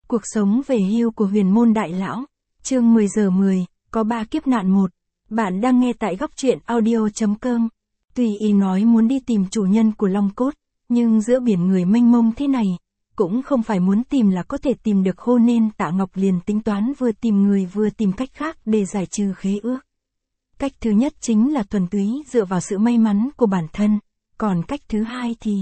Cuộc sống về hưu của huyền môn đại lão. Chương 10 giờ 10, có 3 kiếp nạn 1. Bạn đang nghe tại góc truyện audio.com. Tuy y nói muốn đi tìm chủ nhân của Long Cốt, nhưng giữa biển người mênh mông thế này, cũng không phải muốn tìm là có thể tìm được, hô nên Tạ Ngọc liền tính toán vừa tìm người vừa tìm cách khác để giải trừ khế ước. Cách thứ nhất chính là thuần túy dựa vào sự may mắn của bản thân, còn cách thứ hai thì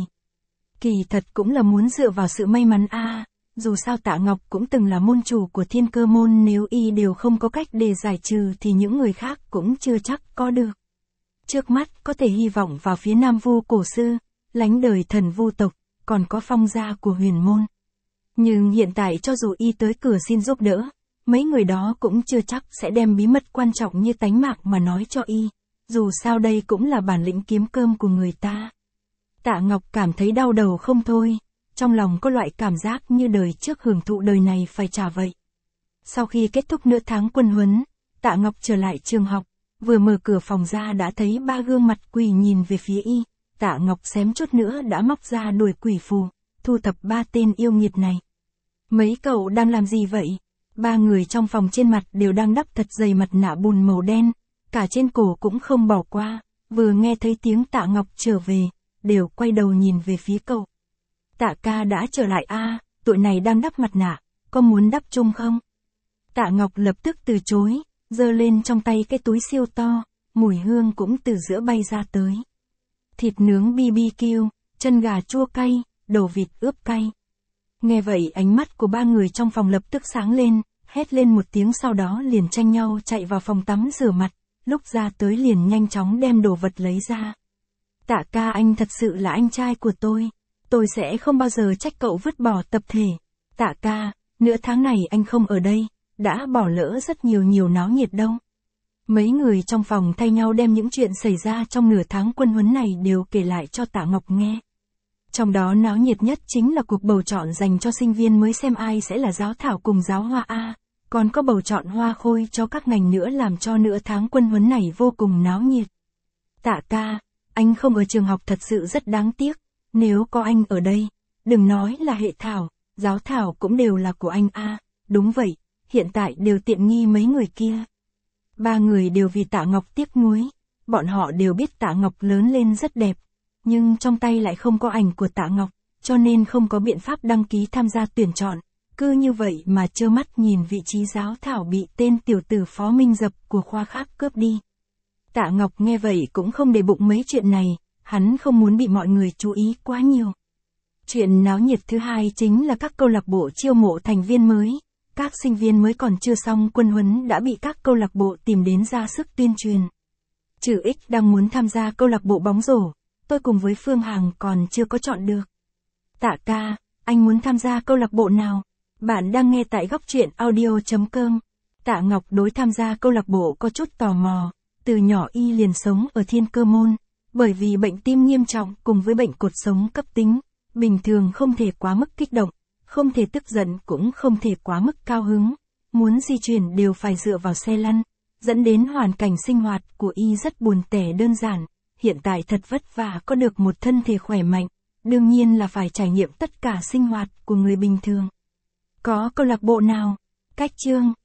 kỳ thật cũng là muốn dựa vào sự may mắn Dù sao Tạ Ngọc cũng từng là môn chủ của Thiên Cơ môn, nếu y đều không có cách để giải trừ thì những người khác cũng chưa chắc có được. Trước mắt có thể hy vọng vào phía Nam Vu cổ sư, lánh đời thần Vu tộc, còn có Phong gia của huyền môn. Nhưng hiện tại cho dù y tới cửa xin giúp đỡ, mấy người đó cũng chưa chắc sẽ đem bí mật quan trọng như tánh mạng mà nói cho y, dù sao đây cũng là bản lĩnh kiếm cơm của người ta. Tạ Ngọc cảm thấy đau đầu không thôi, trong lòng có loại cảm giác như đời trước hưởng thụ đời này phải trả vậy. Sau khi kết thúc nửa tháng quân huấn, Tạ Ngọc trở lại trường học, vừa mở cửa phòng ra đã thấy 3 gương mặt quỷ nhìn về phía y. Tạ Ngọc xém chút nữa đã móc ra đuổi quỷ phù, thu thập 3 tên yêu nghiệt này. Mấy cậu đang làm gì vậy? 3 người trong phòng trên mặt đều đang đắp thật dày mặt nạ bùn màu đen, cả trên cổ cũng không bỏ qua, vừa nghe thấy tiếng Tạ Ngọc trở về, đều quay đầu nhìn về phía cậu. Tạ ca đã trở lại tụi này đang đắp mặt nạ, có muốn đắp chung không? Tạ Ngọc lập tức từ chối, giơ lên trong tay cái túi siêu to, mùi hương cũng từ giữa bay ra tới. Thịt nướng BBQ, chân gà chua cay, đầu vịt ướp cay. Nghe vậy ánh mắt của 3 người trong phòng lập tức sáng lên, hét lên một tiếng sau đó liền tranh nhau chạy vào phòng tắm rửa mặt, lúc ra tới liền nhanh chóng đem đồ vật lấy ra. Tạ ca, anh thật sự là anh trai của tôi sẽ không bao giờ trách cậu vứt bỏ tập thể. Tạ ca, nửa tháng này anh không ở đây, đã bỏ lỡ rất nhiều náo nhiệt đâu. Mấy người trong phòng thay nhau đem những chuyện xảy ra trong nửa tháng quân huấn này đều kể lại cho Tạ Ngọc nghe. Trong đó náo nhiệt nhất chính là cuộc bầu chọn dành cho sinh viên mới xem ai sẽ là giáo thảo cùng giáo hoa còn có bầu chọn hoa khôi cho các ngành nữa, làm cho nửa tháng quân huấn này vô cùng náo nhiệt. Tạ ca, anh không ở trường học thật sự rất đáng tiếc, nếu có anh ở đây, đừng nói là hệ thảo, giáo thảo cũng đều là của anh Đúng vậy, hiện tại đều tiện nghi mấy người kia. 3 người đều vì Tạ Ngọc tiếc nuối, bọn họ đều biết Tạ Ngọc lớn lên rất đẹp, nhưng trong tay lại không có ảnh của Tạ Ngọc, cho nên không có biện pháp đăng ký tham gia tuyển chọn, cứ như vậy mà trơ mắt nhìn vị trí giáo thảo bị tên tiểu tử Phó Minh Dập của khoa khác cướp đi. Tạ Ngọc nghe vậy cũng không để bụng mấy chuyện này, hắn không muốn bị mọi người chú ý quá nhiều. Chuyện náo nhiệt thứ hai chính là các câu lạc bộ chiêu mộ thành viên mới. Các sinh viên mới còn chưa xong quân huấn đã bị các câu lạc bộ tìm đến ra sức tuyên truyền. Trừ X đang muốn tham gia câu lạc bộ bóng rổ, tôi cùng với Phương Hằng còn chưa có chọn được. Tạ ca, anh muốn tham gia câu lạc bộ nào? Bạn đang nghe tại góc truyện audio.com. Tạ Ngọc đối tham gia câu lạc bộ có chút tò mò, từ nhỏ y liền sống ở Thiên Cơ môn, bởi vì bệnh tim nghiêm trọng cùng với bệnh cột sống cấp tính, bình thường không thể quá mức kích động, không thể tức giận cũng không thể quá mức cao hứng, muốn di chuyển đều phải dựa vào xe lăn, dẫn đến hoàn cảnh sinh hoạt của y rất buồn tẻ đơn giản, hiện tại thật vất vả có được một thân thể khỏe mạnh, đương nhiên là phải trải nghiệm tất cả sinh hoạt của người bình thường. Có câu lạc bộ nào? Cách chương,